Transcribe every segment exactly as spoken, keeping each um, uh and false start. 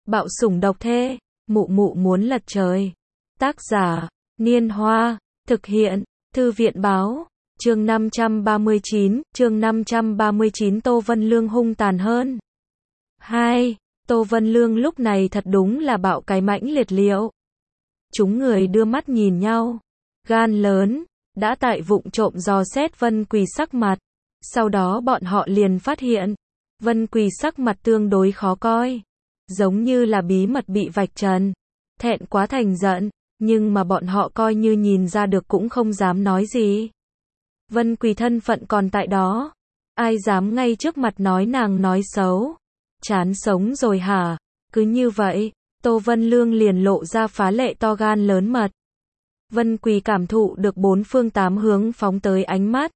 Bạo sủng độc thê, mụ mụ muốn lật trời. Tác giả, Niên Hoa, thực hiện, Thư viện báo, chương năm trăm ba mươi chín, chương năm trăm ba mươi chín Tô Vân Lương hung tàn hơn. hai. Tô Vân Lương lúc này thật đúng là bạo cái mãnh liệt liệu. Chúng người đưa mắt nhìn nhau, gan lớn, đã tại vụng trộm dò xét Vân Quỳ sắc mặt. Sau đó bọn họ liền phát hiện, Vân Quỳ sắc mặt tương đối khó coi, giống như là bí mật bị vạch trần, thẹn quá thành giận, nhưng mà bọn họ coi như nhìn ra được cũng không dám nói gì. Vân Quỳ thân phận còn tại đó, ai dám ngay trước mặt nói nàng nói xấu, chán sống rồi hả? Cứ như vậy, Tô Vân Lương liền lộ ra phá lệ to gan lớn mật. Vân Quỳ cảm thụ được bốn phương tám hướng phóng tới ánh mắt,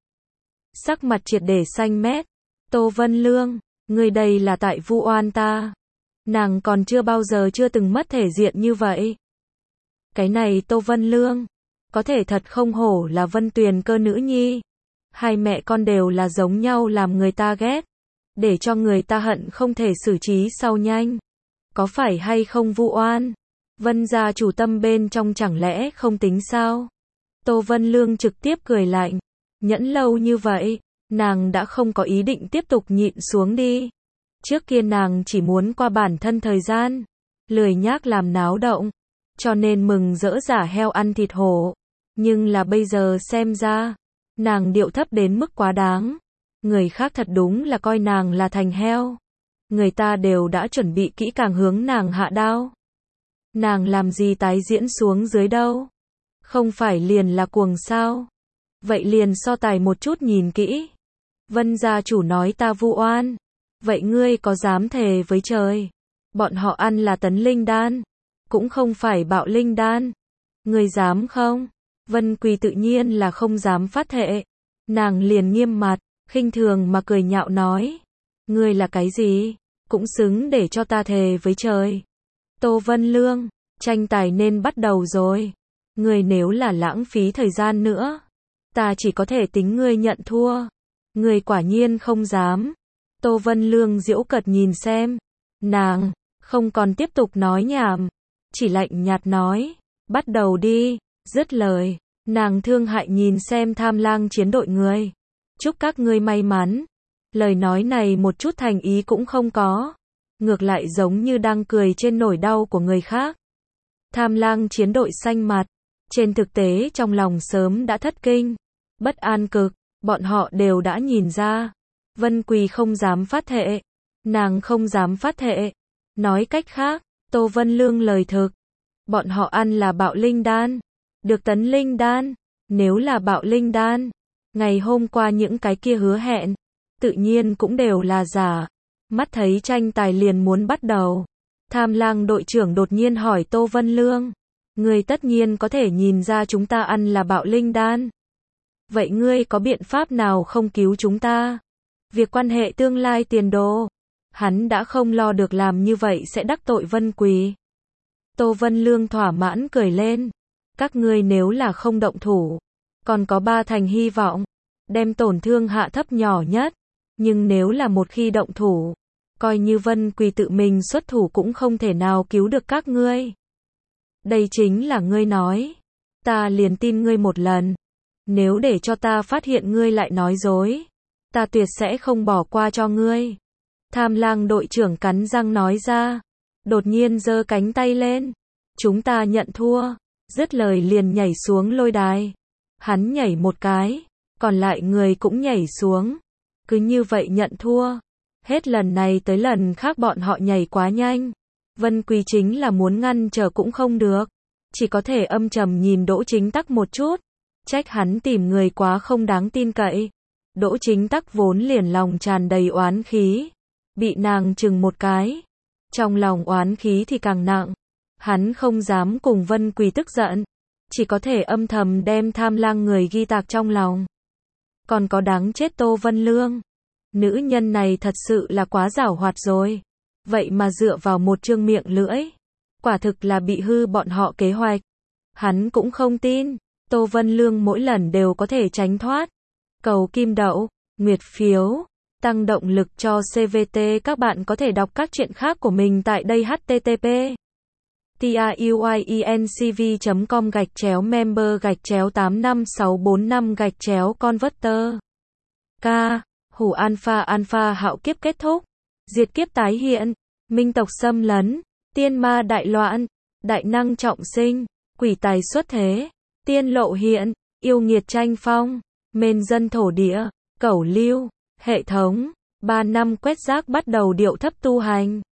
sắc mặt triệt để xanh mét. Tô Vân Lương, ngươi đây là tại vu oan ta. Nàng còn chưa bao giờ chưa từng mất thể diện như vậy. Cái này Tô Vân Lương, có thể thật không hổ là Vân Tuyền Cơ nữ nhi. Hai mẹ con đều là giống nhau làm người ta ghét, để cho người ta hận không thể xử trí sau nhanh. Có phải hay không vu oan? Vân gia chủ tâm bên trong chẳng lẽ không tính sao? Tô Vân Lương trực tiếp cười lạnh, nhẫn lâu như vậy, nàng đã không có ý định tiếp tục nhịn xuống đi. Trước kia nàng chỉ muốn qua bản thân thời gian, lười nhác làm náo động, cho nên mừng rỡ giả heo ăn thịt hổ. Nhưng là bây giờ xem ra, nàng điệu thấp đến mức quá đáng. Người khác thật đúng là coi nàng là thành heo. Người ta đều đã chuẩn bị kỹ càng hướng nàng hạ đao. Nàng làm gì tái diễn xuống dưới đâu? Không phải liền là cuồng sao? Vậy liền so tài một chút nhìn kỹ. Vân gia chủ nói ta vu oan. Vậy ngươi có dám thề với trời? Bọn họ ăn là tấn linh đan, cũng không phải bạo linh đan. Ngươi dám không? Vân Quỳ tự nhiên là không dám phát thệ. Nàng liền nghiêm mặt, khinh thường mà cười nhạo nói. Ngươi là cái gì? Cũng xứng để cho ta thề với trời. Tô Vân Lương, tranh tài nên bắt đầu rồi. Ngươi nếu là lãng phí thời gian nữa, ta chỉ có thể tính ngươi nhận thua. Ngươi quả nhiên không dám. Tô Vân Lương giễu cợt nhìn xem. Nàng, không còn tiếp tục nói nhảm. Chỉ lạnh nhạt nói. Bắt đầu đi. Dứt lời, nàng thương hại nhìn xem Tham Lang chiến đội người. Chúc các ngươi may mắn. Lời nói này một chút thành ý cũng không có. Ngược lại giống như đang cười trên nỗi đau của người khác. Tham Lang chiến đội xanh mặt. Trên thực tế trong lòng sớm đã thất kinh. Bất an cực. Bọn họ đều đã nhìn ra. Vân Quỳ không dám phát thệ. Nàng không dám phát thệ. Nói cách khác, Tô Vân Lương lời thực. Bọn họ ăn là bạo linh đan. Được tấn linh đan. Nếu là bạo linh đan, ngày hôm qua những cái kia hứa hẹn, tự nhiên cũng đều là giả. Mắt thấy tranh tài liền muốn bắt đầu. Tham Lang đội trưởng đột nhiên hỏi Tô Vân Lương. Ngươi tất nhiên có thể nhìn ra chúng ta ăn là bạo linh đan. Vậy ngươi có biện pháp nào không cứu chúng ta? Việc quan hệ tương lai tiền đồ. Hắn đã không lo được làm như vậy sẽ đắc tội Vân Quỳ. Tô Vân Lương thỏa mãn cười lên. Các ngươi nếu là không động thủ, còn có ba thành hy vọng. Đem tổn thương hạ thấp nhỏ nhất. Nhưng nếu là một khi động thủ, coi như Vân Quỳ tự mình xuất thủ cũng không thể nào cứu được các ngươi. Đây chính là ngươi nói. Ta liền tin ngươi một lần. Nếu để cho ta phát hiện ngươi lại nói dối, ta tuyệt sẽ không bỏ qua cho ngươi. Tham Lang đội trưởng cắn răng nói ra. Đột nhiên giơ cánh tay lên. Chúng ta nhận thua. Dứt lời liền nhảy xuống lôi đài. Hắn nhảy một cái, còn lại người cũng nhảy xuống. Cứ như vậy nhận thua. Hết lần này tới lần khác bọn họ nhảy quá nhanh. Vân Quỳ chính là muốn ngăn trở cũng không được. Chỉ có thể âm trầm nhìn Đỗ Chính Tắc một chút. Trách hắn tìm người quá không đáng tin cậy. Đỗ Chính Tắc vốn liền lòng tràn đầy oán khí. Bị nàng chừng một cái. Trong lòng oán khí thì càng nặng. Hắn không dám cùng Vân Quỳ tức giận. Chỉ có thể âm thầm đem Tham Lang người ghi tạc trong lòng. Còn có đáng chết Tô Vân Lương. Nữ nhân này thật sự là quá giảo hoạt rồi. Vậy mà dựa vào một trương miệng lưỡi. Quả thực là bị hư bọn họ kế hoạch. Hắn cũng không tin. Tô Vân Lương mỗi lần đều có thể tránh thoát. Cầu kim đậu, nguyệt phiếu, tăng động lực cho xê vê tê. Các bạn có thể đọc các chuyện khác của mình tại đây http truyencv chấm com gạch chéo member gạch chéo tám năm sáu bốn năm gạch chéo converter. K. Hủ alpha alpha hạo kiếp kết thúc. Diệt kiếp tái hiện. Minh tộc xâm lấn. Tiên ma đại loạn. Đại năng trọng sinh. Quỷ tài xuất thế. Tiên lộ hiện. Yêu nghiệt tranh phong. Mên dân thổ địa. Cẩu lưu. Hệ thống. Ba năm quét rác bắt đầu điệu thấp tu hành.